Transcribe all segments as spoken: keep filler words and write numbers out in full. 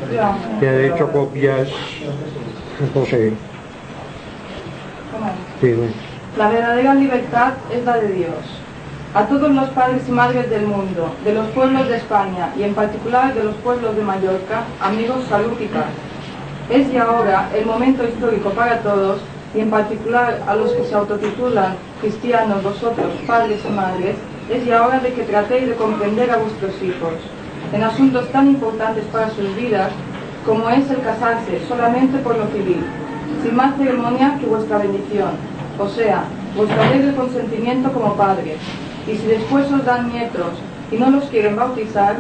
que ha hecho copias. José. Sí, bueno. La verdadera libertad es la de Dios. A todos los padres y madres del mundo, de los pueblos de España y en particular de los pueblos de Mallorca, amigos, salud y paz. Es ya ahora el momento histórico para todos, y en particular a los que se autotitulan cristianos, vosotros, padres y madres, es ya hora de que tratéis de comprender a vuestros hijos en asuntos tan importantes para sus vidas como es el casarse solamente por lo civil, sin más ceremonia que vuestra bendición, o sea, vuestro alegre consentimiento como padres, y si después os dan nietos y no los quieren bautizar,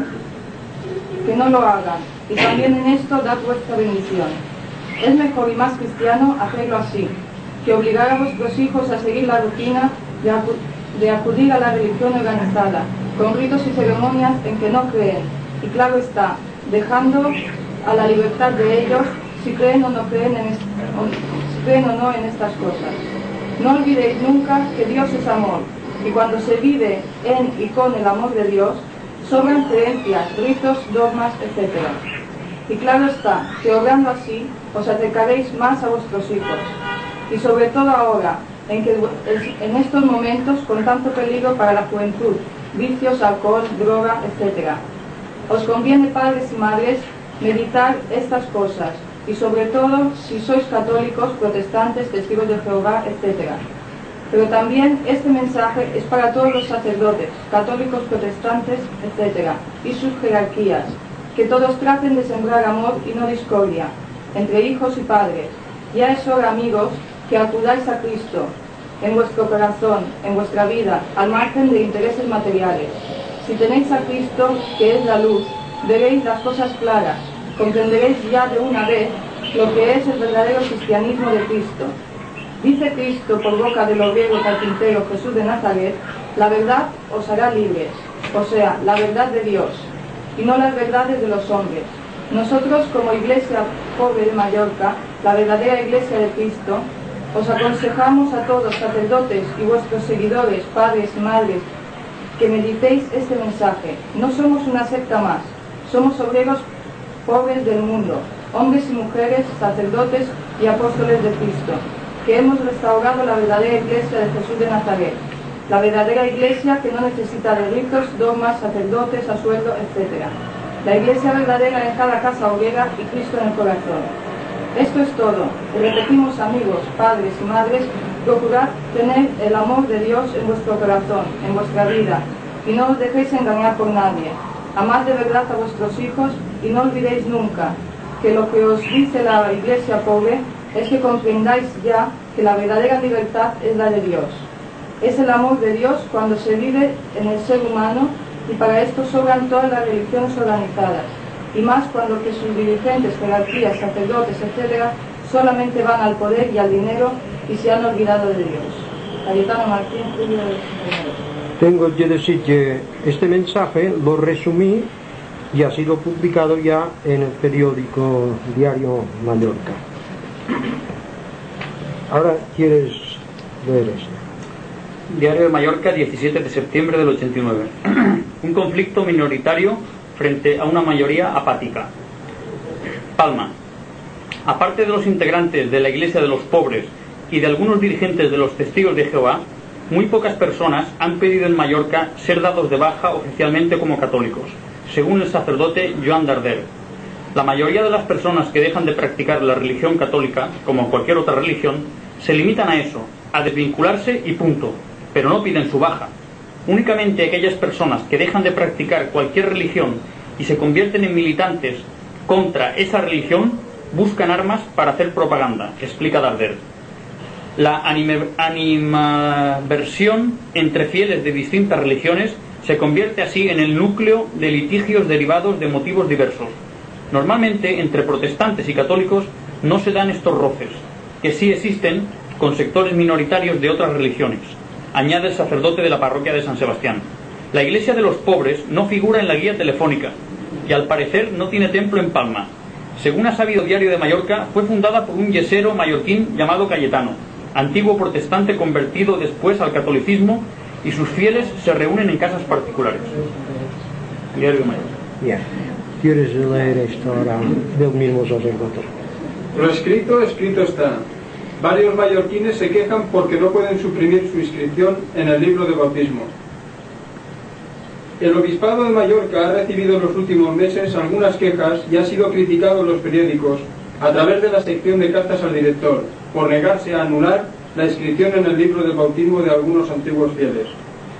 que no lo hagan, y también en esto dad vuestra bendición. Es mejor y más cristiano hacerlo así, que obligar a vuestros hijos a seguir la rutina de, acu de acudir a la religión organizada, con ritos y ceremonias en que no creen, y claro está, dejando a la libertad de ellos si creen o no creen en, est o, si creen o no en estas cosas. No olvidéis nunca que Dios es amor, y cuando se vive en y con el amor de Dios, sobran creencias, ritos, dogmas, etcétera. Y claro está, que obrando así, os acercaréis más a vuestros hijos. Y sobre todo ahora, en, que, en estos momentos con tanto peligro para la juventud, vicios, alcohol, droga, etcétera. Os conviene, padres y madres, meditar estas cosas, y sobre todo si sois católicos, protestantes, testigos de Jehová, etcétera. Pero también este mensaje es para todos los sacerdotes, católicos, protestantes, etcétera, y sus jerarquías, que todos traten de sembrar amor y no discordia, entre hijos y padres. Ya es hora, amigos, que acudáis a Cristo, en vuestro corazón, en vuestra vida, al margen de intereses materiales. Si tenéis a Cristo, que es la luz, veréis las cosas claras, comprenderéis ya de una vez lo que es el verdadero cristianismo de Cristo. Dice Cristo por boca del obrero carpintero Jesús de Nazaret, la verdad os hará libres, o sea, la verdad de Dios, y no las verdades de los hombres. Nosotros, como Iglesia Pobre de Mallorca, la verdadera Iglesia de Cristo, os aconsejamos a todos, sacerdotes y vuestros seguidores, padres y madres, que meditéis este mensaje. No somos una secta más, somos obreros pobres del mundo, hombres y mujeres, sacerdotes y apóstoles de Cristo, que hemos restaurado la verdadera Iglesia de Jesús de Nazaret, la verdadera Iglesia que no necesita de ritos, dogmas, sacerdotes, a sueldo, etcétera. La Iglesia verdadera en cada casa obrera y Cristo en el corazón. Esto es todo. Y repetimos, amigos, padres y madres, procurad tener el amor de Dios en vuestro corazón, en vuestra vida, y no os dejéis engañar por nadie. Amad de verdad a vuestros hijos y no olvidéis nunca que lo que os dice la Iglesia pobre es que comprendáis ya que la verdadera libertad es la de Dios. Es el amor de Dios cuando se vive en el ser humano, y para esto sobran todas las religiones organizadas, y más cuando que sus dirigentes, jerarquías, sacerdotes, etcétera, solamente van al poder y al dinero y se han olvidado de Dios. Cayetano Martín, Julio de Tengo que decir que este mensaje lo resumí y ha sido publicado ya en el periódico Diario Mallorca. Ahora quieres leer esto. Diario de Mallorca, diecisiete de septiembre del ochenta y nueve. Un conflicto minoritario frente a una mayoría apática. Palma. Aparte de los integrantes de la Iglesia de los Pobres y de algunos dirigentes de los Testigos de Jehová, muy pocas personas han pedido en Mallorca ser dados de baja oficialmente como católicos, según el sacerdote Joan Darder. La mayoría de las personas que dejan de practicar la religión católica, como cualquier otra religión, se limitan a eso, a desvincularse y punto, pero no piden su baja. Únicamente aquellas personas que dejan de practicar cualquier religión y se convierten en militantes contra esa religión buscan armas para hacer propaganda, explica Darder. La animadversión entre fieles de distintas religiones se convierte así en el núcleo de litigios derivados de motivos diversos. Normalmente entre protestantes y católicos no se dan estos roces, que sí existen con sectores minoritarios de otras religiones, añade el sacerdote de la parroquia de San Sebastián. La Iglesia de los Pobres no figura en la guía telefónica y al parecer no tiene templo en Palma. Según ha sabido Diario de Mallorca, fue fundada por un yesero mallorquín llamado Cayetano, antiguo protestante convertido después al catolicismo, y sus fieles se reúnen en casas particulares. Diario de Mallorca. Bien. ¿Quieres leer esto ahora del mismo sacerdote? Lo escrito, escrito está. Varios mallorquines se quejan porque no pueden suprimir su inscripción en el libro de bautismo. El Obispado de Mallorca ha recibido en los últimos meses algunas quejas y ha sido criticado en los periódicos a través de la sección de cartas al director por negarse a anular la inscripción en el libro del bautismo de algunos antiguos fieles.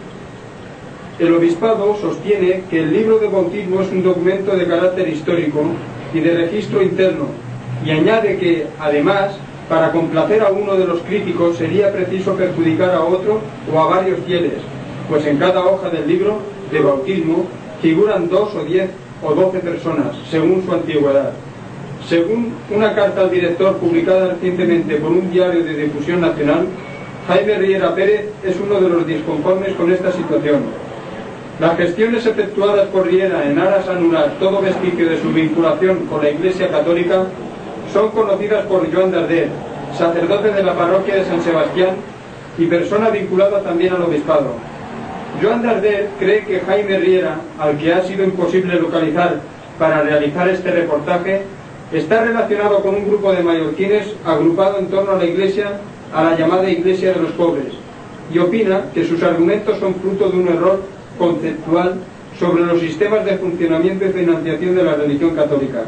El Obispado sostiene que el libro de bautismo es un documento de carácter histórico y de registro interno, y añade que, además, para complacer a uno de los críticos sería preciso perjudicar a otro o a varios fieles, pues en cada hoja del libro de bautismo figuran dos o diez o doce personas, según su antigüedad. Según una carta al director publicada recientemente por un diario de difusión nacional, Jaime Riera Pérez es uno de los disconformes con esta situación. Las gestiones efectuadas por Riera en aras a anular todo vestigio de su vinculación con la Iglesia Católica son conocidas por Joan Darder, sacerdote de la parroquia de San Sebastián y persona vinculada también al obispado. Joan Darder cree que Jaime Riera, al que ha sido imposible localizar para realizar este reportaje, está relacionado con un grupo de mallorquines agrupado en torno a la Iglesia, a la llamada Iglesia de los Pobres, y opina que sus argumentos son fruto de un error conceptual sobre los sistemas de funcionamiento y financiación de la religión católica.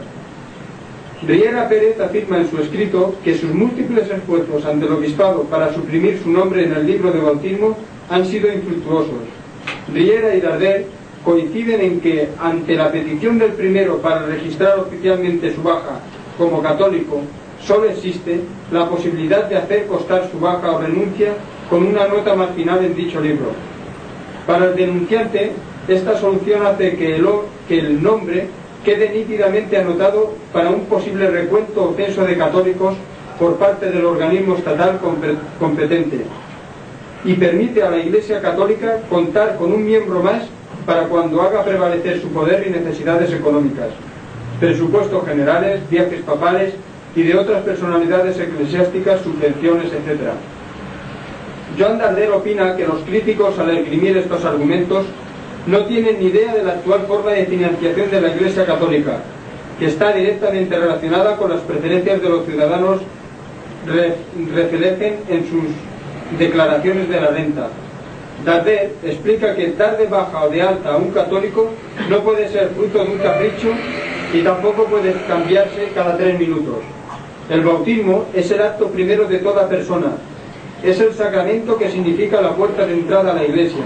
Riera Pérez afirma en su escrito que sus múltiples esfuerzos ante el obispado para suprimir su nombre en el libro de bautismo han sido infructuosos. Riera y Darder coinciden en que, ante la petición del primero para registrar oficialmente su baja como católico, solo existe la posibilidad de hacer constar su baja o renuncia con una nota marginal en dicho libro. Para el denunciante, esta solución hace que el, que el nombre quede nítidamente anotado para un posible recuento o censo de católicos por parte del organismo estatal competente, y permite a la Iglesia Católica contar con un miembro más para cuando haga prevalecer su poder y necesidades económicas, presupuestos generales, viajes papales y de otras personalidades eclesiásticas, subvenciones, etcétera. Joan Darder opina que los críticos, al esgrimir estos argumentos, no tienen ni idea de la actual forma de financiación de la Iglesia Católica, que está directamente relacionada con las preferencias de los ciudadanos re reflejen en sus declaraciones de la renta. Darder explica que dar de baja o de alta a un católico no puede ser fruto de un capricho y tampoco puede cambiarse cada tres minutos. El bautismo es el acto primero de toda persona. Es el sacramento que significa la puerta de entrada a la Iglesia.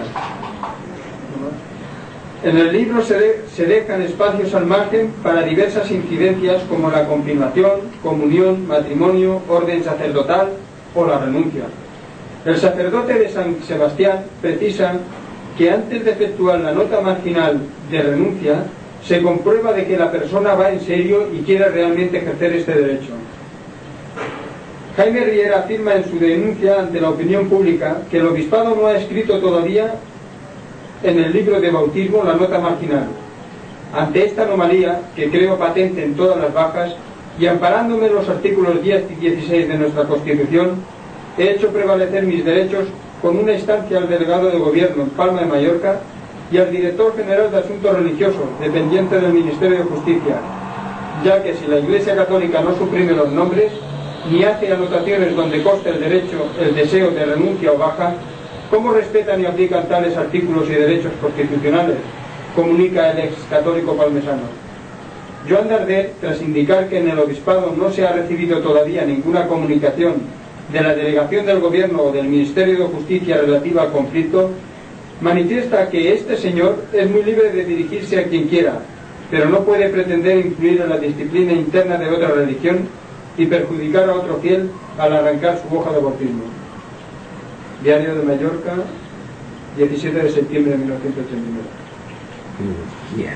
En el libro se, de, se dejan espacios al margen para diversas incidencias como la confirmación, comunión, matrimonio, orden sacerdotal o la renuncia. El sacerdote de San Sebastián precisa que antes de efectuar la nota marginal de renuncia se comprueba de que la persona va en serio y quiere realmente ejercer este derecho. Jaime Riera afirma en su denuncia ante la opinión pública que el obispado no ha escrito todavía en el libro de bautismo la nota marginal. Ante esta anomalía, que creo patente en todas las bajas, y amparándome en los artículos diez y dieciséis de nuestra Constitución, he hecho prevalecer mis derechos con una instancia al delegado de gobierno en Palma de Mallorca y al director general de Asuntos Religiosos, dependiente del Ministerio de Justicia, ya que si la Iglesia Católica no suprime los nombres, ni hace anotaciones donde conste el derecho, el deseo de renuncia o baja, ¿cómo respetan y aplican tales artículos y derechos constitucionales?, comunica el ex católico palmesano. Joan Darder, tras indicar que en el obispado no se ha recibido todavía ninguna comunicación de la delegación del gobierno o del Ministerio de Justicia relativa al conflicto, manifiesta que este señor es muy libre de dirigirse a quien quiera, pero no puede pretender influir en la disciplina interna de otra religión y perjudicar a otro fiel al arrancar su hoja de bautismo. Diario de Mallorca, diecisiete de septiembre de mil novecientos ochenta y nueve. Bien.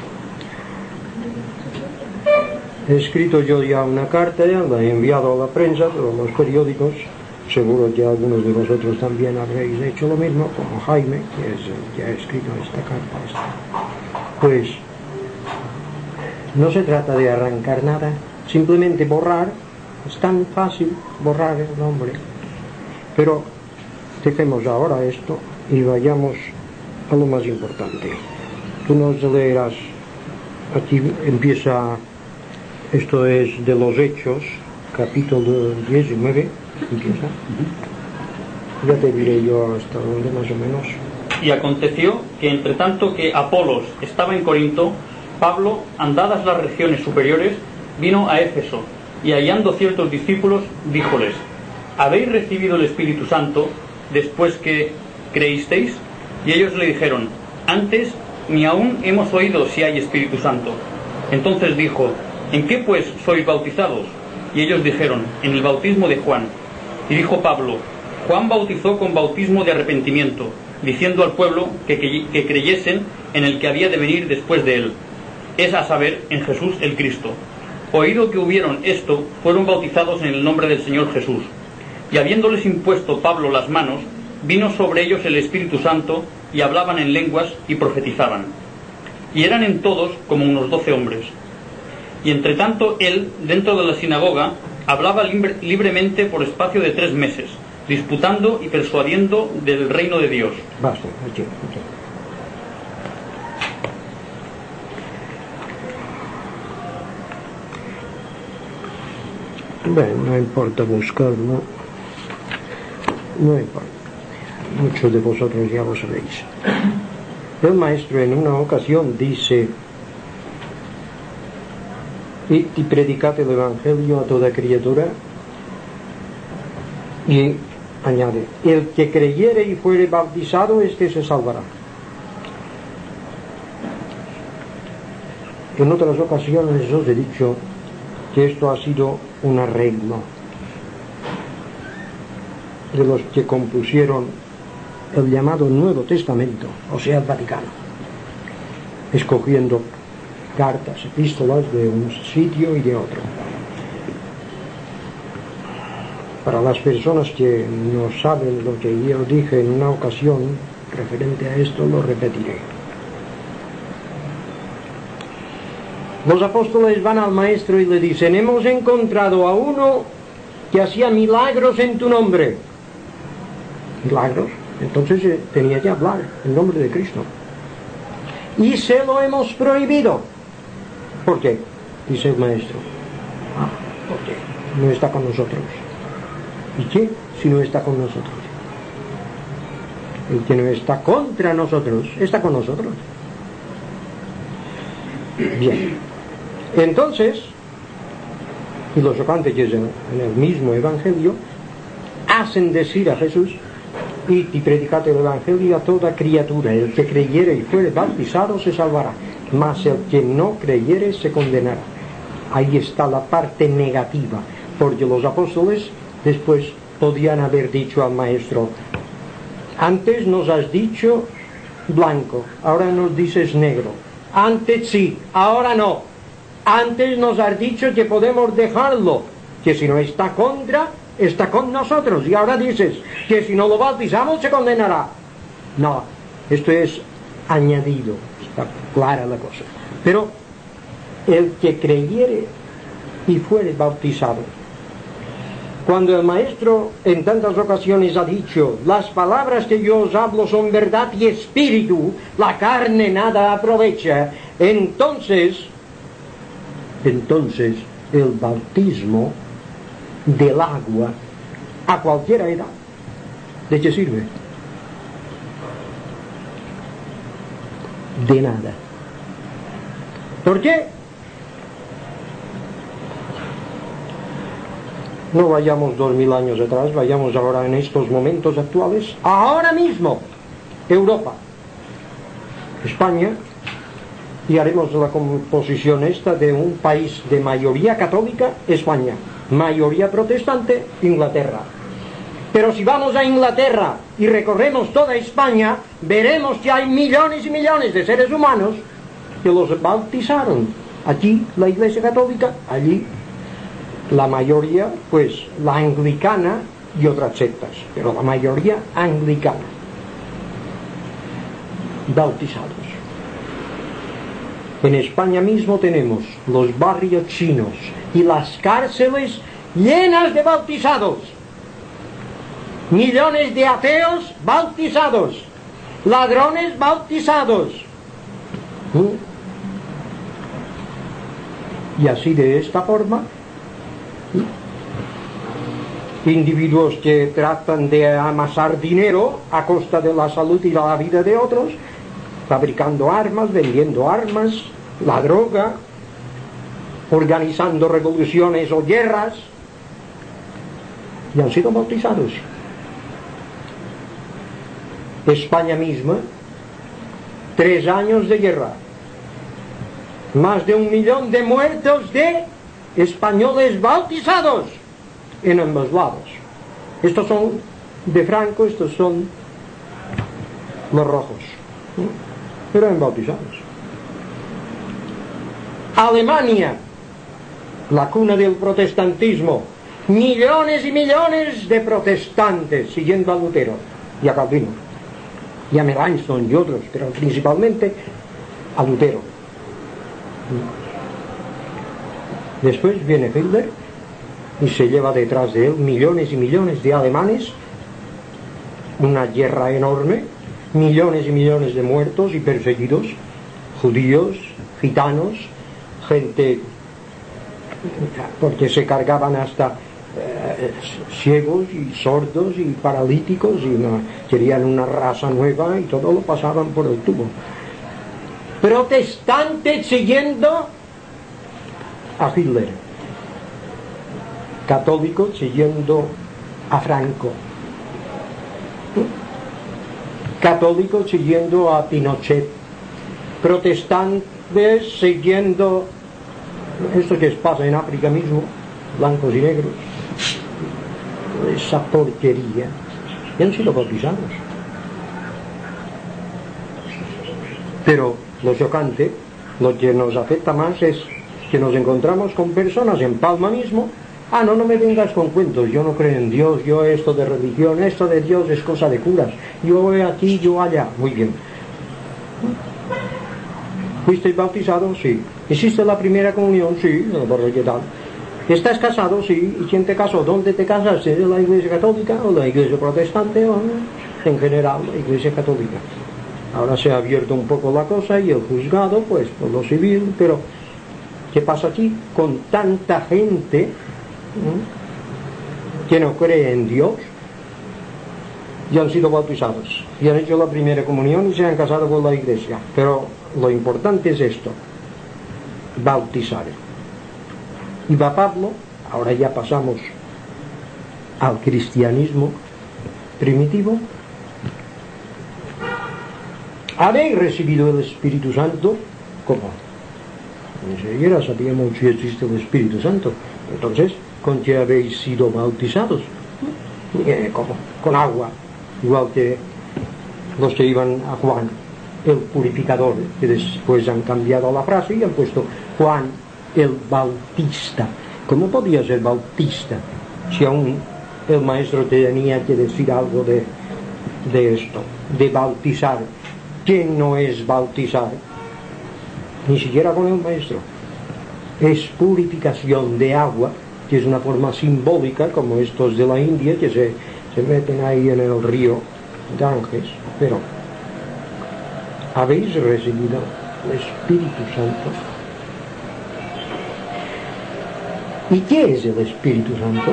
He escrito yo ya una carta, ya la he enviado a la prensa, pero los periódicos, seguro que algunos de vosotros también habréis hecho lo mismo, como Jaime, que es el que ha escrito esta carta. Esta. Pues no se trata de arrancar nada, simplemente borrar. Es tan fácil borrar el nombre. Pero dejemos ahora esto y vayamos a lo más importante. Tú nos leerás aquí empieza, esto es de los Hechos, capítulo diecinueve, empieza. Ya te diré yo hasta dónde más o menos. Y aconteció que entre tanto que Apolos estaba en Corinto, Pablo, andadas las regiones superiores, vino a Éfeso, y hallando ciertos discípulos, díjoles: ¿habéis recibido el Espíritu Santo después que creísteis? Y ellos le dijeron: antes ni aún hemos oído si hay Espíritu Santo. Entonces dijo: ¿en qué pues sois bautizados? Y ellos dijeron: en el bautismo de Juan. Y dijo Pablo: Juan bautizó con bautismo de arrepentimiento, diciendo al pueblo que, que, que creyesen en el que había de venir después de él, es a saber, en Jesús el Cristo. Oído que hubieron esto, fueron bautizados en el nombre del Señor Jesús. Y habiéndoles impuesto Pablo las manos, vino sobre ellos el Espíritu Santo, y hablaban en lenguas y profetizaban. Y eran en todos como unos doce hombres. Y entre tanto él, dentro de la sinagoga, hablaba libre, libremente por espacio de tres meses, disputando y persuadiendo del reino de Dios. Basta, aquí, aquí. Bueno, no importa buscarlo, no importa, muchos de vosotros ya lo sabéis. El maestro en una ocasión dice: y, y predicad el Evangelio a toda criatura, y añade: el que creyere y fuere bautizado, este se salvará. En otras ocasiones os he dicho que esto ha sido un arreglo de los que compusieron el llamado Nuevo Testamento, o sea, el Vaticano, escogiendo cartas, epístolas de un sitio y de otro. Para las personas que no saben lo que yo dije en una ocasión referente a esto, lo repetiré. Los apóstoles van al maestro y le dicen: hemos encontrado a uno que hacía milagros en tu nombre. ¿Milagros? Entonces eh, tenía que hablar en nombre de Cristo. Y se lo hemos prohibido. ¿Por qué? Dice el maestro: ah, porque no está con nosotros. ¿Y qué si no está con nosotros? El que no está contra nosotros, está con nosotros. Bien. Entonces, y lo chocante que es en el mismo Evangelio, hacen decir a Jesús: y predicad el Evangelio a toda criatura, el que creyere y fuere bautizado se salvará, mas el que no creyere se condenará. Ahí está la parte negativa, porque los apóstoles después podían haber dicho al maestro: antes nos has dicho blanco, ahora nos dices negro. Antes sí, ahora no. Antes nos has dicho que podemos dejarlo, que si no está contra, está con nosotros. Y ahora dices que si no lo bautizamos se condenará. No, esto es añadido, está clara la cosa. Pero el que creyere y fuere bautizado. Cuando el maestro en tantas ocasiones ha dicho: las palabras que yo os hablo son verdad y espíritu, la carne nada aprovecha, entonces, entonces el bautismo del agua a cualquier edad, ¿de qué sirve? De nada. ¿Por qué? No vayamos dos mil años atrás, vayamos ahora en estos momentos actuales, ahora mismo, Europa, España, y haremos la composición esta de un país de mayoría católica, España, mayoría protestante, Inglaterra. Pero si vamos a Inglaterra y recorremos toda España, veremos que hay millones y millones de seres humanos que los bautizaron. Aquí la Iglesia Católica, allí la mayoría, pues la anglicana y otras sectas, pero la mayoría anglicana, bautizados. En España mismo tenemos los barrios chinos y las cárceles llenas de bautizados, millones de ateos bautizados, ladrones bautizados. ¿Mm? Y así, de esta forma, individuos que tratan de amasar dinero a costa de la salud y la vida de otros, fabricando armas, vendiendo armas, la droga, organizando revoluciones o guerras, y han sido bautizados. España misma, tres años de guerra, más de un millón de muertos de españoles bautizados en ambos lados. Estos son de Franco, estos son los rojos, pero eran bautizados. Alemania, la cuna del protestantismo, millones y millones de protestantes siguiendo a Lutero y a Calvino y a Melanchthon y otros, pero principalmente a Lutero. Después viene Hitler y se lleva detrás de él millones y millones de alemanes, una guerra enorme, millones y millones de muertos y perseguidos, judíos, gitanos, gente, porque se cargaban hasta eh, ciegos y sordos y paralíticos, y no, querían una raza nueva y todo lo pasaban por el tubo. Protestantes siguiendo a Hitler, católicos siguiendo a Franco, católicos siguiendo a Pinochet, protestantes siguiendo esto que pasa en África mismo, blancos y negros, esa porquería, y han sido bautizados. Pero lo chocante, lo que nos afecta más es que nos encontramos con personas en Palma mismo. Ah, no, no me vengas con cuentos, yo no creo en Dios, yo esto de religión, esto de Dios es cosa de curas, yo voy aquí, yo allá. Muy bien. ¿Fuisteis bautizados? Sí. ¿Hiciste la primera comunión? Sí. ¿Qué tal? ¿Estás casado? Sí. ¿Y quién te casó? ¿Dónde te casaste? ¿De la iglesia católica o la iglesia protestante? O en general, la iglesia católica. Ahora se ha abierto un poco la cosa y el juzgado, pues, por lo civil, pero ¿qué pasa aquí con tanta gente ¿eh? que no cree en Dios? Y han sido bautizados, y han hecho la primera comunión y se han casado con la iglesia. Pero lo importante es esto, bautizar. Y va Pablo, ahora ya pasamos al cristianismo primitivo. ¿Habéis recibido el Espíritu Santo? ¿Cómo? Ni siquiera sabíamos si existe el Espíritu Santo. Entonces, ¿con qué habéis sido bautizados? ¿Cómo? Con agua, igual que los que iban a Juan el purificador, que después han cambiado la frase y han puesto Juan el Bautista. ¿Cómo podía ser bautista si aún el maestro tenía que decir algo de, de esto, de bautizar? ¿Quién no es bautizar? Ni siquiera con el maestro. Es purificación de agua, que es una forma simbólica, como estos de la India que se, se meten ahí en el río Ganges. Pero ¿habéis recibido el Espíritu Santo? ¿Y qué es el Espíritu Santo?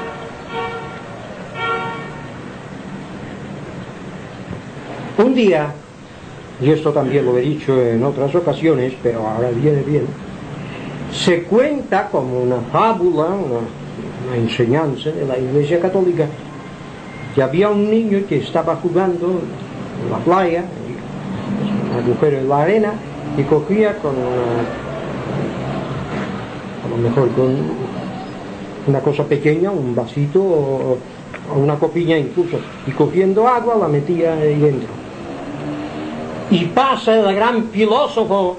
Un día, y esto también lo he dicho en otras ocasiones, pero ahora viene bien, se cuenta como una fábula, una, una enseñanza de la Iglesia Católica, que había un niño que estaba jugando en la playa, un agujero en la arena, y cogía con una, a lo mejor con una cosa pequeña, un vasito o, o una copilla incluso, y cogiendo agua la metía ahí dentro. Y pasa el gran filósofo,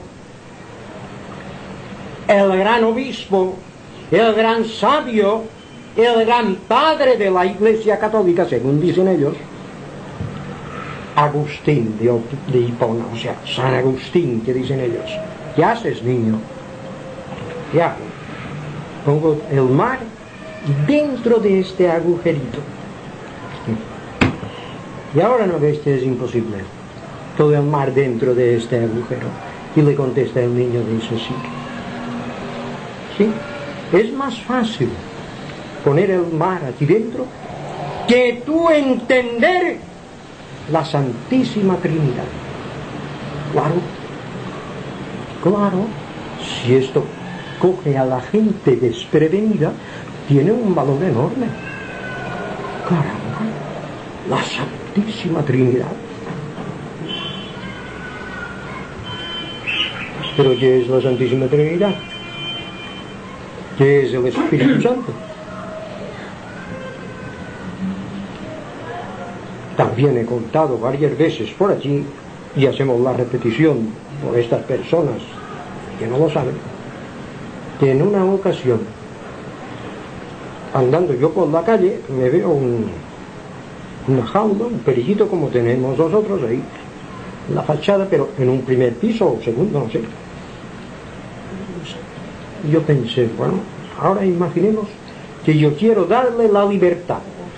el gran obispo, el gran sabio, el gran padre de la Iglesia Católica, según dicen ellos, Agustín de, de Hipona, o sea, San Agustín, que dicen ellos. ¿Qué haces, niño? ¿Qué hago? Pongo el mar dentro de este agujerito. Y ahora no ves que es imposible. Todo el mar dentro de este agujero. Y le contesta el niño, dice sí. ¿sí? Es más fácil poner el mar aquí dentro que tú entender la Santísima Trinidad. Claro, claro, si esto coge a la gente desprevenida, tiene un valor enorme. Caramba, la Santísima Trinidad. ¿Pero qué es la Santísima Trinidad? ¿Qué es el Espíritu Santo? También he contado varias veces por allí, y hacemos la repetición por estas personas que no lo saben, que en una ocasión, andando yo por la calle, me veo un, una jaula, un perillito como tenemos nosotros ahí, en la fachada, pero en un primer piso o segundo, no sé. Yo pensé, bueno, ahora imaginemos que yo quiero darle la libertad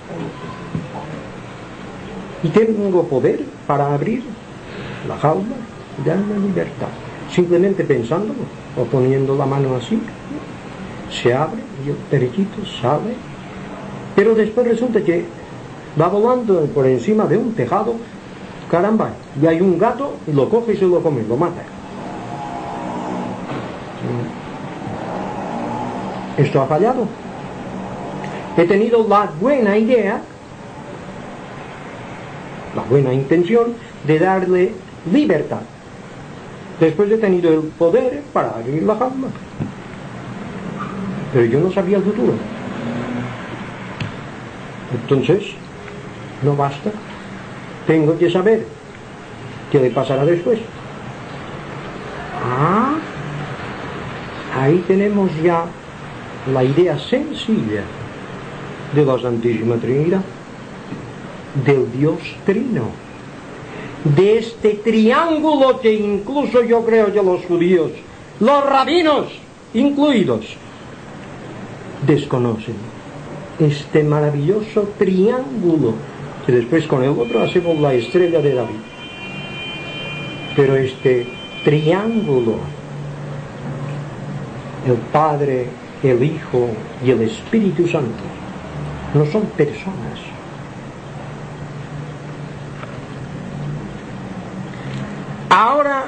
y tengo poder para abrir la jaula y darle libertad, simplemente pensándolo o poniendo la mano así, se abre y el perillito sale, pero después resulta que va volando por encima de un tejado, caramba, y hay un gato y lo coge y se lo come, lo mata. Esto ha fallado. He tenido la buena idea, la buena intención de darle libertad. Después he tenido el poder para abrir la jaula. Pero yo no sabía el futuro. Entonces, no basta. Tengo que saber qué le pasará después. Ah, ahí tenemos ya la idea sencilla de la Santísima Trinidad, del Dios Trino, de este triángulo que incluso yo creo que los judíos, los rabinos incluidos, desconocen. Este maravilloso triángulo que después con el otro hacemos la estrella de David. Pero este triángulo, el Padre, el Hijo y el Espíritu Santo, no son personas. Ahora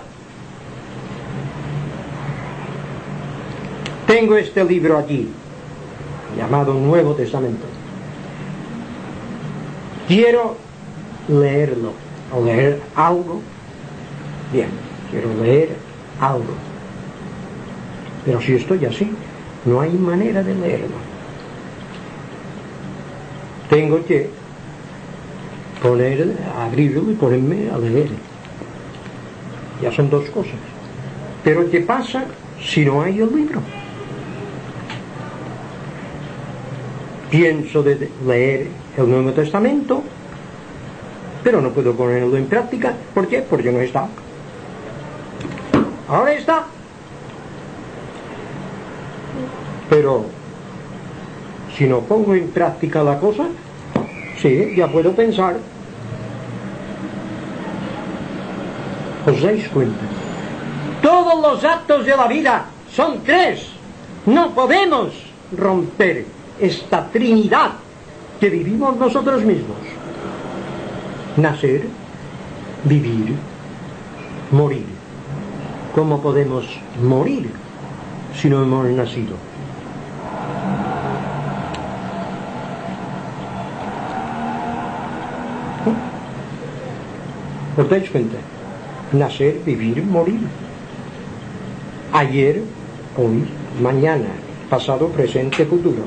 tengo este libro aquí, llamado Nuevo Testamento. Quiero leerlo, o leer algo. Bien, quiero leer algo. Pero si estoy así, no hay manera de leerlo. Tengo que poner, abrirlo y ponerme a leer. Ya son dos cosas. Pero ¿qué pasa si no hay el libro? Pienso de leer el Nuevo Testamento, pero no puedo ponerlo en práctica. ¿Por qué? Porque no está. Ahora está. Pero si no pongo en práctica la cosa, sí, ya puedo pensar. ¿Os dais cuenta? Todos los actos de la vida son tres. No podemos romper esta Trinidad que vivimos nosotros mismos. Nacer, vivir, morir. ¿Cómo podemos morir si no hemos nacido? ¿Os dais cuenta? Nacer, vivir, morir. Ayer, hoy, mañana, pasado, presente, futuro.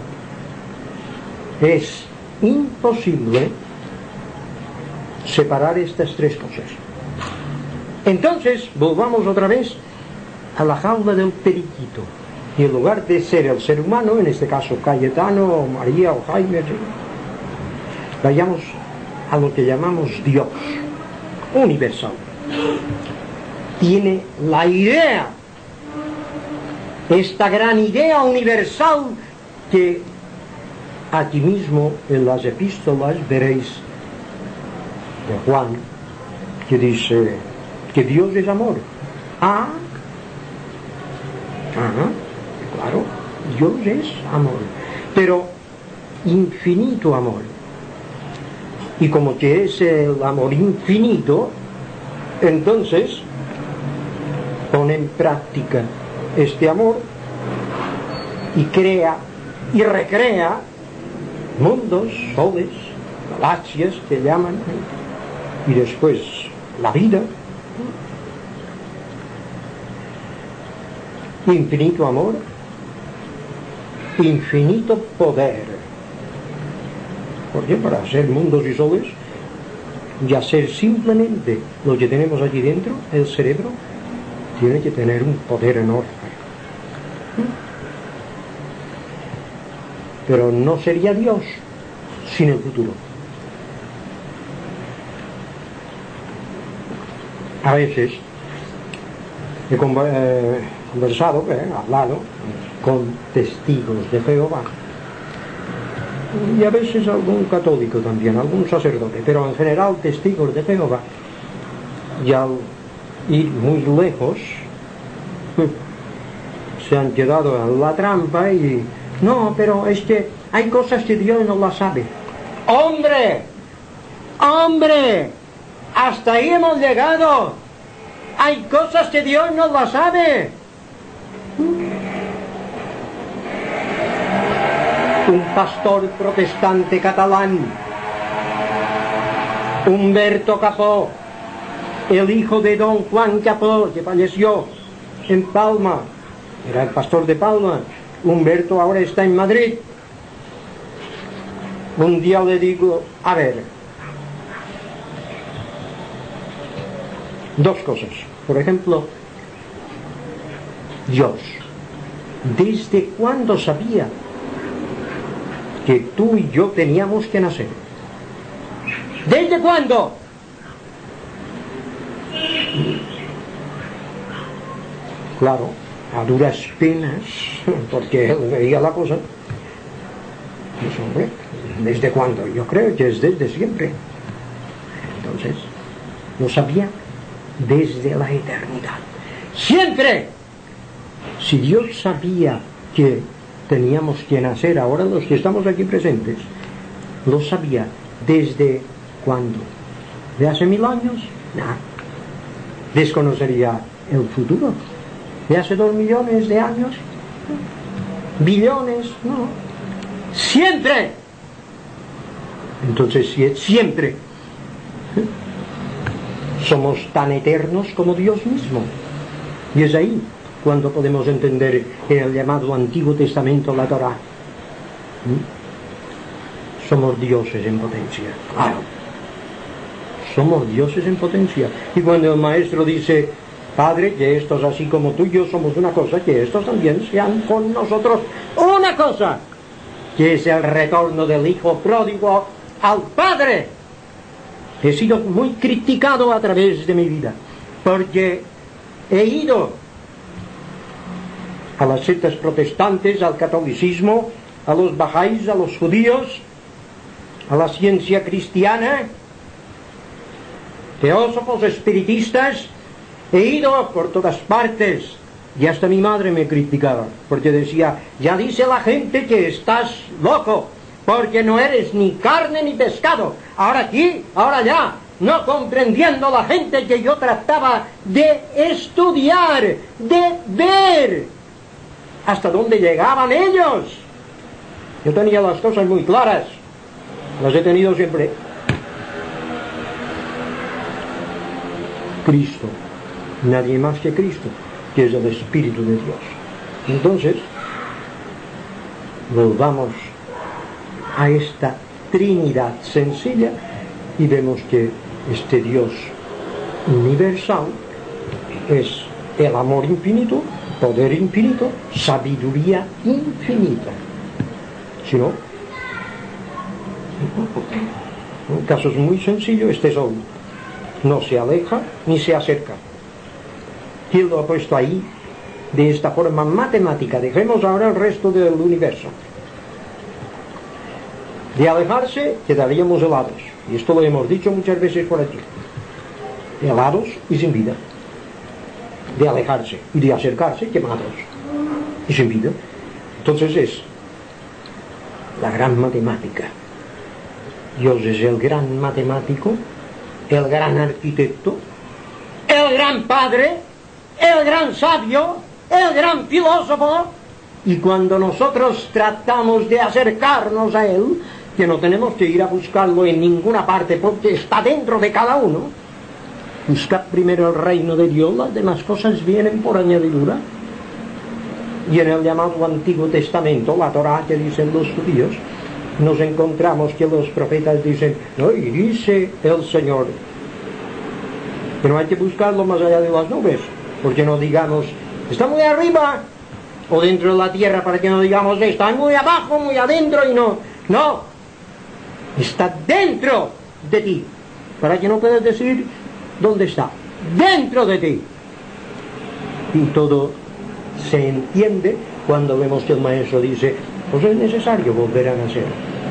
Es imposible separar estas tres cosas. Entonces, volvamos otra vez a la jaula del periquito. Y en lugar de ser el ser humano, en este caso Cayetano, o María, o Jaime, vayamos a lo que llamamos Dios universal. Tiene la idea, esta gran idea universal que aquí mismo en las epístolas veréis de Juan, que dice que Dios es amor. Ah, ah, claro, Dios es amor, pero infinito amor. Y como que es el amor infinito, entonces pone en práctica este amor y crea y recrea mundos, soles, galaxias que llaman, y después la vida. Infinito amor, infinito poder. Porque para ser mundos y soles, y hacer simplemente lo que tenemos allí dentro, el cerebro, tiene que tener un poder enorme. Pero no sería Dios sin el futuro. A veces he conversado, he hablado con testigos de Jehová, y a veces algún católico también, algún sacerdote, pero en general testigos de Jehová, y al ir muy lejos se han quedado en la trampa y no, pero es que hay cosas que Dios no las sabe. ¡Hombre! ¡Hombre! Hasta ahí hemos llegado. Hay cosas que Dios no las sabe. Un pastor protestante catalán, Humberto Capó, el hijo de don Juan Capó, que falleció en Palma, era el pastor de Palma. Humberto ahora está en Madrid. Un día le digo, a ver, dos cosas. Por ejemplo, Dios, ¿desde cuándo sabía que tú y yo teníamos que nacer? ¿Desde cuándo? Claro, a duras penas, porque él veía la cosa. Pues hombre, ¿desde cuándo? Yo creo que es desde siempre. Entonces, lo sabía desde la eternidad. ¡Siempre! Si Dios sabía que teníamos que nacer ahora, los que estamos aquí presentes, lo sabía desde cuándo. ¿De hace mil años? No. ¿Desconocería el futuro? ¿De hace dos millones de años? ¿Billones? No. ¡Siempre! Entonces, si es siempre, somos tan eternos como Dios mismo. Y es ahí cuando podemos entender el llamado Antiguo Testamento, la Torá. Somos dioses en potencia. Claro. Somos dioses en potencia. Y cuando el maestro dice, Padre, que estos así como tú y yo somos una cosa, que estos también sean con nosotros una cosa, que es el retorno del hijo pródigo al Padre. He sido muy criticado a través de mi vida, porque he ido a las sectas protestantes, al catolicismo, a los bahá'ís, a los judíos, a la ciencia cristiana, teósofos, espiritistas. He ido por todas partes, y hasta mi madre me criticaba, porque decía, ya dice la gente que estás loco, porque no eres ni carne ni pescado, ahora aquí, ahora allá, no comprendiendo la gente que yo trataba de estudiar, de ver hasta dónde llegaban ellos. Yo tenía las cosas muy claras, las he tenido siempre. Cristo, nadie más que Cristo, que es el Espíritu de Dios. Entonces, volvamos a esta Trinidad sencilla y vemos que este Dios universal es el amor infinito, poder infinito, sabiduría infinita. Si no, en casos muy sencillos, este sol no se aleja ni se acerca. ¿Quién lo ha puesto ahí de esta forma matemática? Dejemos ahora el resto del universo. De alejarse quedaríamos helados, y esto lo hemos dicho muchas veces por aquí, helados y sin vida. De alejarse y de acercarse, quemados y sin vida. Entonces es la gran matemática. Dios es el gran matemático, el gran arquitecto, el gran padre, el gran sabio, el gran filósofo. Y cuando nosotros tratamos de acercarnos a Él, que no tenemos que ir a buscarlo en ninguna parte porque está dentro de cada uno, buscad primero el reino de Dios, las demás cosas vienen por añadidura. Y en el llamado Antiguo Testamento, la Torá que dicen los judíos, nos encontramos que los profetas dicen, no, y dice el Señor, que no hay que buscarlo más allá de las nubes, porque no digamos, está muy arriba, o dentro de la tierra, para que no digamos, está muy abajo, muy adentro, y no, no, está dentro de ti, para que no puedas decir dónde está, dentro de ti. Y todo se entiende cuando vemos que el maestro dice, pues es necesario volver a nacer.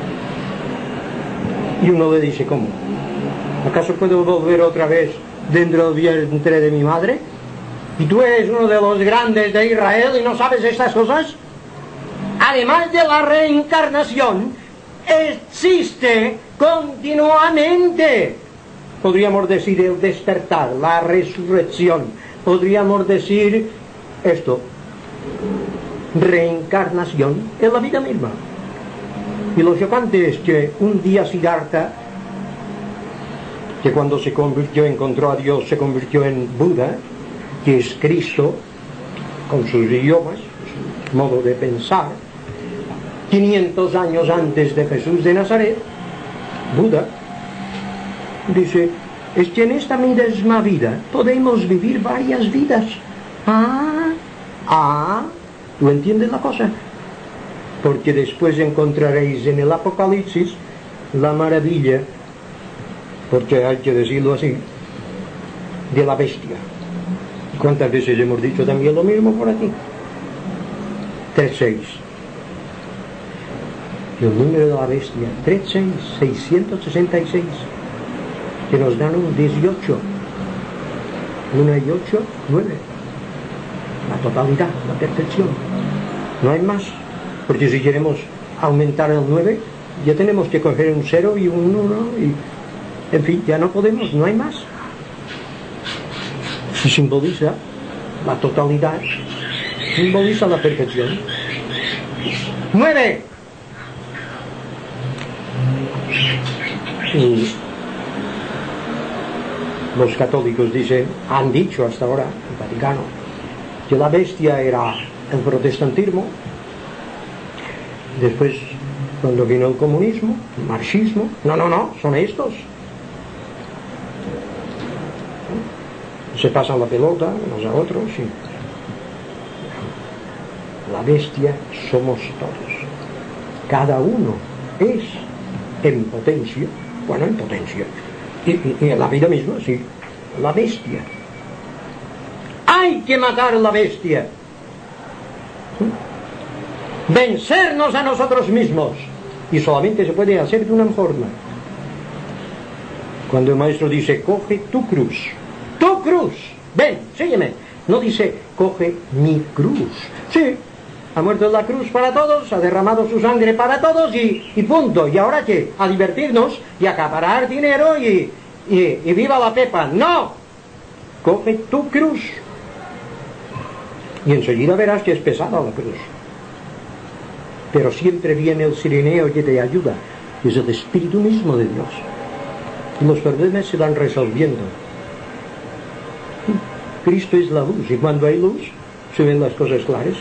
Y uno le dice, ¿cómo? ¿Acaso puedo volver otra vez dentro del vientre de mi madre? ¿Y tú eres uno de los grandes de Israel y no sabes estas cosas? Además de la reencarnación, existe continuamente, podríamos decir, el despertar, la resurrección, podríamos decir esto, reencarnación en la vida misma. Y lo chocante es que un día Siddhartha, que cuando se convirtió, encontró a Dios, se convirtió en Buda, que es Cristo, con sus idiomas, su modo de pensar, quinientos años antes de Jesús de Nazaret, Buda dice, es que en esta misma vida podemos vivir varias vidas. Ah, ah, ¿tú entiendes la cosa? Porque después encontraréis en el Apocalipsis la maravilla, porque hay que decirlo así, de la bestia. ¿Cuántas veces hemos dicho también lo mismo por aquí? tres seis. Y el número de la bestia, tres seis, seiscientos sesenta y seis, que nos dan un dieciocho. Una y ocho, nueve. La totalidad, la perfección. No hay más. Porque si queremos aumentar el nueve, ya tenemos que coger un cero y un uno, y en fin, ya no podemos, no hay más. Y simboliza la totalidad, simboliza la perfección. nueve. Y los católicos dicen, han dicho hasta ahora, el Vaticano, que la bestia era el protestantismo. Después, cuando vino el comunismo, el marxismo, no, no, no, son estos. Se pasan la pelota unos a otros, y la bestia somos todos. Cada uno es en potencia, bueno, en potencia, y, y, y en la vida misma, sí, la bestia. Hay que matar la bestia. Vencernos a nosotros mismos, y solamente se puede hacer de una forma. Cuando el maestro dice, coge tu cruz, tu cruz, ven, sígueme, no dice, coge mi cruz. Sí, ha muerto en la cruz para todos, ha derramado su sangre para todos, y, y punto. ¿Y ahora qué? A divertirnos y a acaparar dinero y, y, y viva la pepa. No, coge tu cruz, y enseguida verás que es pesada la cruz. Pero siempre viene el sireneo que te ayuda, es el Espíritu mismo de Dios. Y los problemas se van resolviendo. Cristo es la luz, y cuando hay luz, se ven las cosas claras.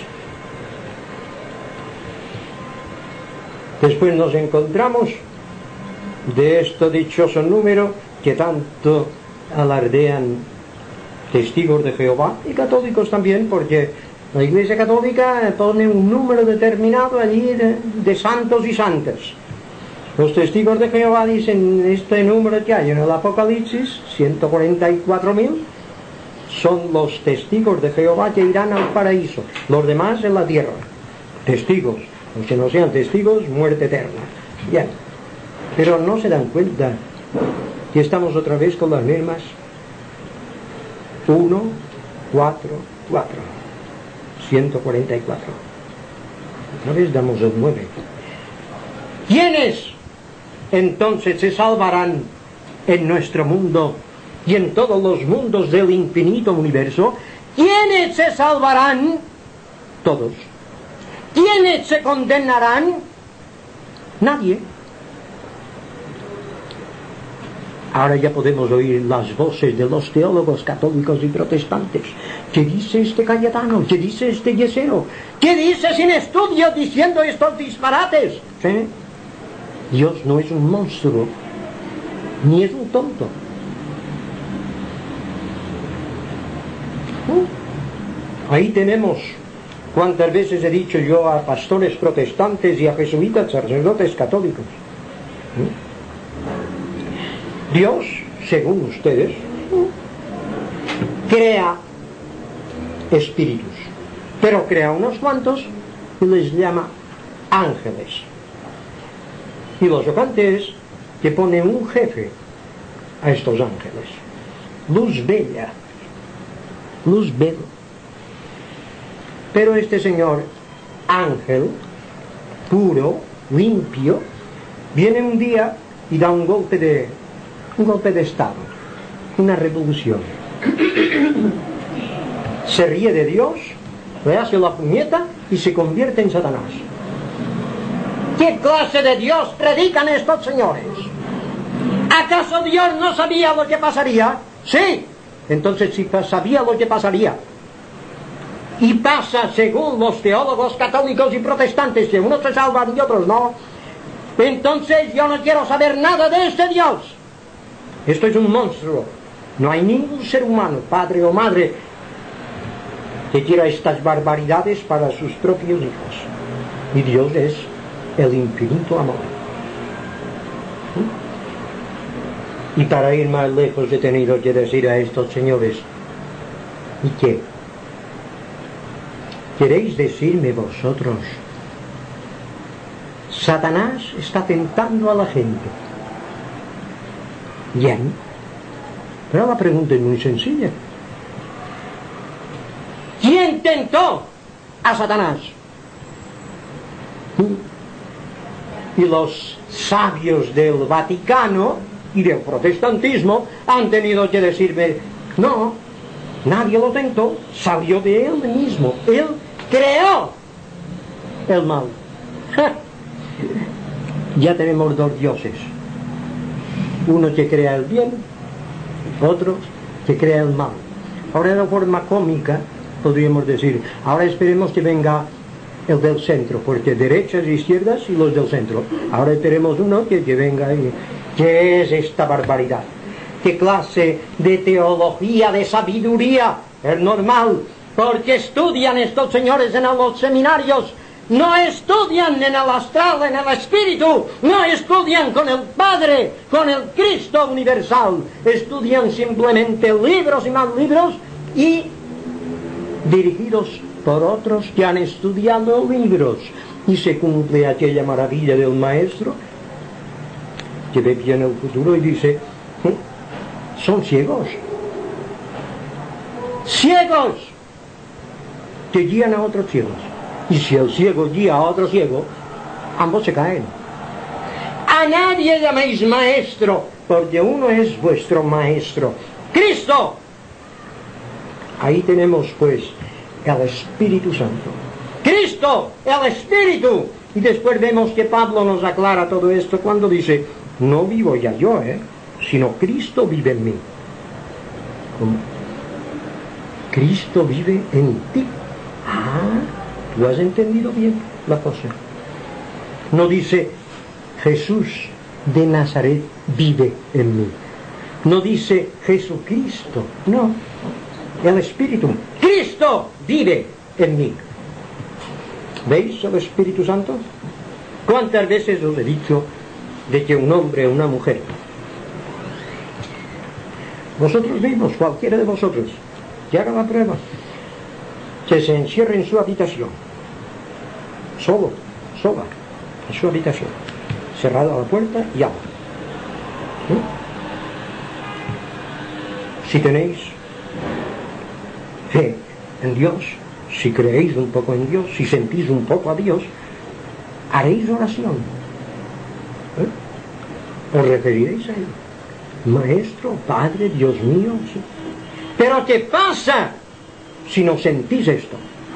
Después nos encontramos de este dichoso número que tanto alardean testigos de Jehová y católicos también, porque la Iglesia Católica pone un número determinado allí de, de santos y santas. Los testigos de Jehová dicen, este número que hay en el Apocalipsis, ciento cuarenta y cuatro mil, son los testigos de Jehová que irán al paraíso, los demás en la tierra. Testigos, los que no sean testigos, muerte eterna. Bien, pero no se dan cuenta que estamos otra vez con las mismas. Uno, cuatro, cuatro. ciento cuarenta y cuatro. Otra vez damos el nueve. ¿Quiénes entonces se salvarán en nuestro mundo y en todos los mundos del infinito universo? ¿Quiénes se salvarán? Todos. ¿Quiénes se condenarán? Nadie. Ahora ya podemos oír las voces de los teólogos católicos y protestantes. ¿Qué dice este Cayetano? ¿Qué dice este Yesero? ¿Qué dice sin estudio diciendo estos disparates? ¿Sí? Dios no es un monstruo, ni es un tonto. ¿Mm? Ahí tenemos cuántas veces he dicho yo a pastores protestantes y a jesuitas, sacerdotes católicos. ¿Mm? Dios, según ustedes, crea espíritus, pero crea unos cuantos y les llama ángeles. Y lo chocante es que pone un jefe a estos ángeles. Luz bella, luz bella. Pero este señor ángel, puro, limpio, viene un día y da un golpe de un golpe de estado, una revolución. Se ríe de Dios, le hace la puñeta y se convierte en Satanás. ¿Qué clase de Dios predican estos señores? ¿Acaso Dios no sabía lo que pasaría? Sí, entonces sí sabía lo que pasaría. Y pasa según los teólogos católicos y protestantes, que unos se salvan y otros no. Entonces yo no quiero saber nada de este Dios. Esto es un monstruo. No hay ningún ser humano, padre o madre, que quiera estas barbaridades para sus propios hijos. Y Dios es el infinito amor. ¿Mm? Y para ir más lejos he tenido que decir a estos señores, ¿y qué? ¿Queréis decirme vosotros? Satanás está tentando a la gente. Bien, pero la pregunta es muy sencilla. ¿Quién tentó a Satanás? Y los sabios del Vaticano y del protestantismo han tenido que decirme, no, nadie lo tentó, salió de él mismo, él creó el mal. Ya tenemos dos dioses. Uno que crea el bien, otro que crea el mal. Ahora de forma cómica podríamos decir, ahora esperemos que venga el del centro, porque derechas e izquierdas y los del centro. Ahora esperemos uno que, que venga y... ¿Qué es esta barbaridad? ¿Qué clase de teología, de sabiduría? Es normal, porque estudian estos señores en los seminarios. No estudian en el astral, en el espíritu, no estudian con el Padre, con el Cristo universal, estudian simplemente libros y más libros y dirigidos por otros que han estudiado libros. Y se cumple aquella maravilla del maestro que ve bien el futuro y dice, ¿eh? Son ciegos, ciegos que guían a otros ciegos. Y si el ciego guía a otro ciego, ambos se caen. A nadie llaméis maestro, porque uno es vuestro maestro, Cristo. Ahí tenemos pues el Espíritu Santo. Cristo, el Espíritu. Y después vemos que Pablo nos aclara todo esto cuando dice, no vivo ya yo, ¿eh? sino Cristo vive en mí. ¿Cómo? Cristo vive en ti. Ah, tú has entendido bien la cosa. No dice Jesús de Nazaret vive en mí. No dice Jesucristo, no. El Espíritu. Cristo vive en mí. ¿Veis el Espíritu Santo? ¿Cuántas veces os he dicho de que un hombre o una mujer, vosotros mismos, cualquiera de vosotros, que haga la prueba, que se encierre en su habitación, solo, sola, en su habitación, cerrada la puerta y habla? ¿Eh? Si tenéis fe en Dios, si creéis un poco en Dios, si sentís un poco a Dios, haréis oración. ¿Eh? Os referiréis a Él. Maestro, Padre, Dios mío. Sí. Pero ¿qué pasa si no sentís esto?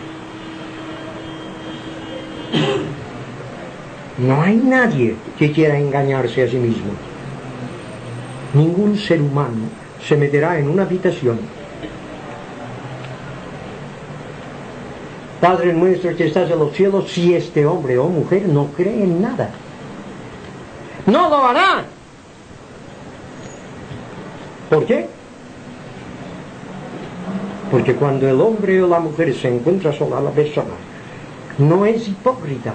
No hay nadie que quiera engañarse a sí mismo. Ningún ser humano se meterá en una habitación. Padre nuestro que estás en los cielos, si este hombre o mujer no cree en nada, no lo hará. ¿Por qué? Porque cuando el hombre o la mujer se encuentra sola, la persona no es hipócrita.